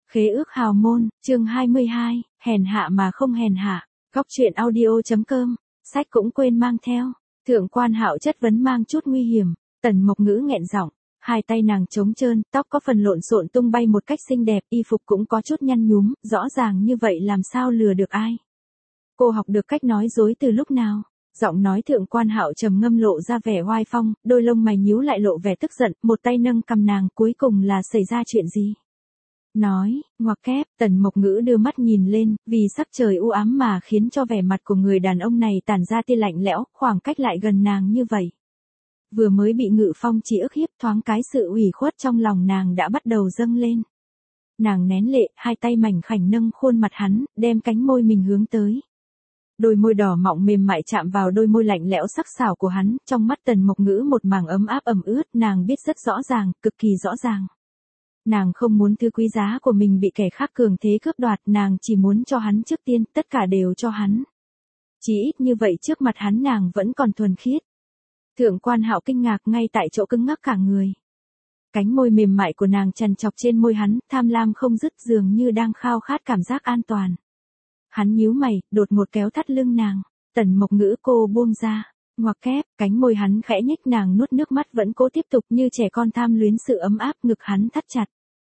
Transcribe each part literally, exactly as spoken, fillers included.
Khế ước hào môn, chương hai mươi hai, hèn hạ mà không hèn hạ. Góc truyện audio.com, sách cũng quên mang theo. Thượng quan Hạo chất vấn mang chút nguy hiểm, Tần Mộc Ngữ nghẹn giọng, hai tay nàng trống trơn, tóc có phần lộn xộn tung bay một cách xinh đẹp, y phục cũng có chút nhăn nhúm, rõ ràng như vậy làm sao lừa được ai. Cô học được cách nói dối từ lúc nào? Giọng nói Thượng quan Hạo trầm ngâm lộ ra vẻ oai phong, đôi lông mày nhíu lại lộ vẻ tức giận, một tay nâng cằm nàng, cuối cùng là xảy ra chuyện gì? Nói, ngoặc kép, Tần Mộc Ngữ đưa mắt nhìn lên, vì sắc trời u ám mà khiến cho vẻ mặt của người đàn ông này tản ra tia lạnh lẽo, khoảng cách lại gần nàng như vậy. Vừa mới bị Ngự Phong chỉ ức hiếp, thoáng cái sự ủy khuất trong lòng nàng đã bắt đầu dâng lên. Nàng nén lệ, hai tay mảnh khảnh nâng khuôn mặt hắn, đem cánh môi mình hướng tới. Đôi môi đỏ mọng mềm mại chạm vào đôi môi lạnh lẽo sắc sảo của hắn, trong mắt Tần Mộc Ngữ một mảng ấm áp ẩm ướt, nàng biết rất rõ ràng, cực kỳ rõ ràng. Nàng không muốn thứ quý giá của mình bị kẻ khác cường thế cướp đoạt, nàng chỉ muốn cho hắn trước tiên, tất cả đều cho hắn. Chỉ ít như vậy trước mặt hắn nàng vẫn còn thuần khiết. Thượng quan Hạo kinh ngạc ngay tại chỗ cứng ngắc cả người. Cánh môi mềm mại của nàng chằn chọc trên môi hắn, tham lam không dứt dường như đang khao khát cảm giác an toàn. Hắn nhíu mày, đột ngột kéo thắt lưng nàng, Tần Mộc Ngữ cô buông ra, ngoặc kép, cánh môi hắn khẽ nhếch, nàng nuốt nước mắt vẫn cố tiếp tục như trẻ con tham luyến sự ấm áp, ngực hắn thắt chặt.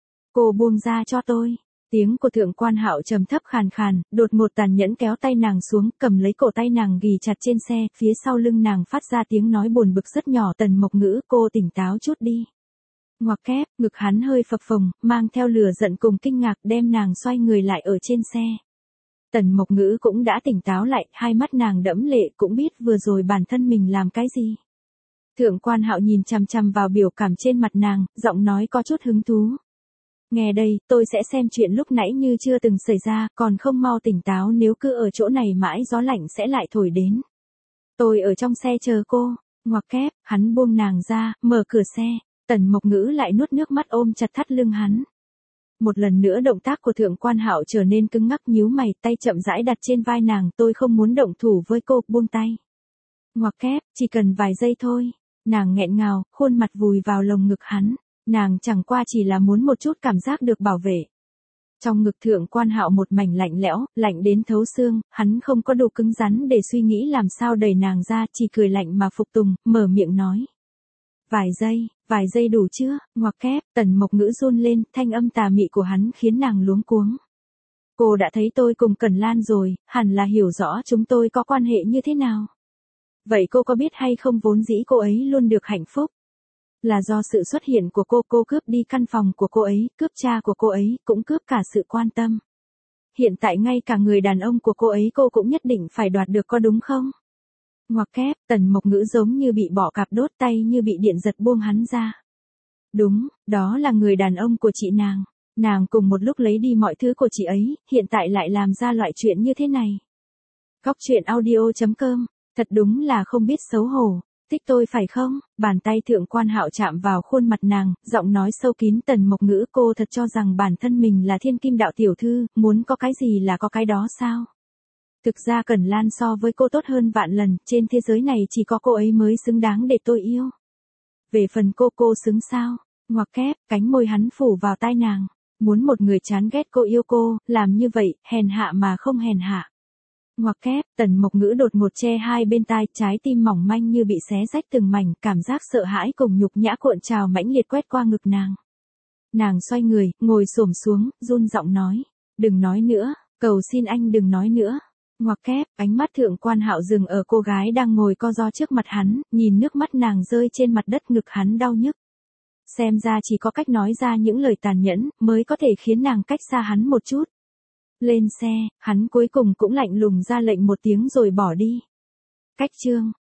Cô buông ra cho tôi. Tiếng của Thượng quan Hạo trầm thấp khàn khàn, đột ngột tàn nhẫn kéo tay nàng xuống, cầm lấy cổ tay nàng ghì chặt trên xe, phía sau lưng nàng phát ra tiếng nói buồn bực rất nhỏ, Tần Mộc Ngữ, cô tỉnh táo chút đi. Ngoặc kép, ngực hắn hơi phập phồng, mang theo lửa giận cùng kinh ngạc, đem nàng xoay người lại ở trên xe. Tần Mộc Ngữ cũng đã tỉnh táo lại, hai mắt nàng đẫm lệ, cũng biết vừa rồi bản thân mình làm cái gì. Thượng quan Hạo nhìn chằm chằm vào biểu cảm trên mặt nàng, giọng nói có chút hứng thú. Nghe đây, tôi sẽ xem chuyện lúc nãy như chưa từng xảy ra, còn không mau tỉnh táo, nếu cứ ở chỗ này mãi gió lạnh sẽ lại thổi đến. Tôi ở trong xe chờ cô. Ngoặc kép, hắn buông nàng ra, mở cửa xe, Tần Mộc Ngữ lại nuốt nước mắt ôm chặt thắt lưng hắn. Một lần nữa động tác của Thượng quan Hạo trở nên cứng ngắc, nhíu mày, tay chậm rãi đặt trên vai nàng, tôi không muốn động thủ với cô, buông tay. Ngoặc kép, chỉ cần vài giây thôi. Nàng nghẹn ngào, khuôn mặt vùi vào lồng ngực hắn. Nàng chẳng qua chỉ là muốn một chút cảm giác được bảo vệ. Trong ngực Thượng quan Hạo một mảnh lạnh lẽo, lạnh đến thấu xương, hắn không có đủ cứng rắn để suy nghĩ làm sao đẩy nàng ra, chỉ cười lạnh mà phục tùng, mở miệng nói. Vài giây, vài giây đủ chưa? Ngoặc kép, Tần Mộc Ngữ run lên, thanh âm tà mị của hắn khiến nàng luống cuống. Cô đã thấy tôi cùng Cẩn Lan rồi, hẳn là hiểu rõ chúng tôi có quan hệ như thế nào. Vậy cô có biết hay không vốn dĩ cô ấy luôn được hạnh phúc? Là do sự xuất hiện của cô, cô cướp đi căn phòng của cô ấy, cướp cha của cô ấy, cũng cướp cả sự quan tâm. Hiện tại ngay cả người đàn ông của cô ấy cô cũng nhất định phải đoạt được, có đúng không? Ngoặc kép, Tần Mộc Ngữ giống như bị bỏ cạp đốt, tay như bị điện giật buông hắn ra. Đúng, đó là người đàn ông của chị nàng. Nàng cùng một lúc lấy đi mọi thứ của chị ấy, hiện tại lại làm ra loại chuyện như thế này. Góc truyện audio.com, thật đúng là không biết xấu hổ. Thích tôi phải không? Bàn tay Thượng quan Hạo chạm vào khuôn mặt nàng, giọng nói sâu kín, Tần Mộc Ngữ, cô thật cho rằng bản thân mình là thiên kim đạo tiểu thư, muốn có cái gì là có cái đó sao? Thực ra Cẩn Lan so với cô tốt hơn vạn lần, trên thế giới này chỉ có cô ấy mới xứng đáng để tôi yêu. Về phần cô, cô xứng sao? Ngoặc kép, cánh môi hắn phủ vào tai nàng. Muốn một người chán ghét cô yêu cô, làm như vậy, hèn hạ mà không hèn hạ. Ngoặc kép, Tần Mộc Ngữ đột ngột che hai bên tai, trái tim mỏng manh như bị xé rách từng mảnh, cảm giác sợ hãi cùng nhục nhã cuộn trào mãnh liệt quét qua ngực nàng. Nàng xoay người, ngồi xổm xuống, run giọng nói, đừng nói nữa, cầu xin anh đừng nói nữa. Ngoặc kép, ánh mắt Thượng quan Hạo dừng ở cô gái đang ngồi co ro trước mặt hắn, nhìn nước mắt nàng rơi trên mặt đất, ngực hắn đau nhức. Xem ra chỉ có cách nói ra những lời tàn nhẫn, mới có thể khiến nàng cách xa hắn một chút. Lên xe, hắn cuối cùng cũng lạnh lùng ra lệnh một tiếng rồi bỏ đi. Cách chương.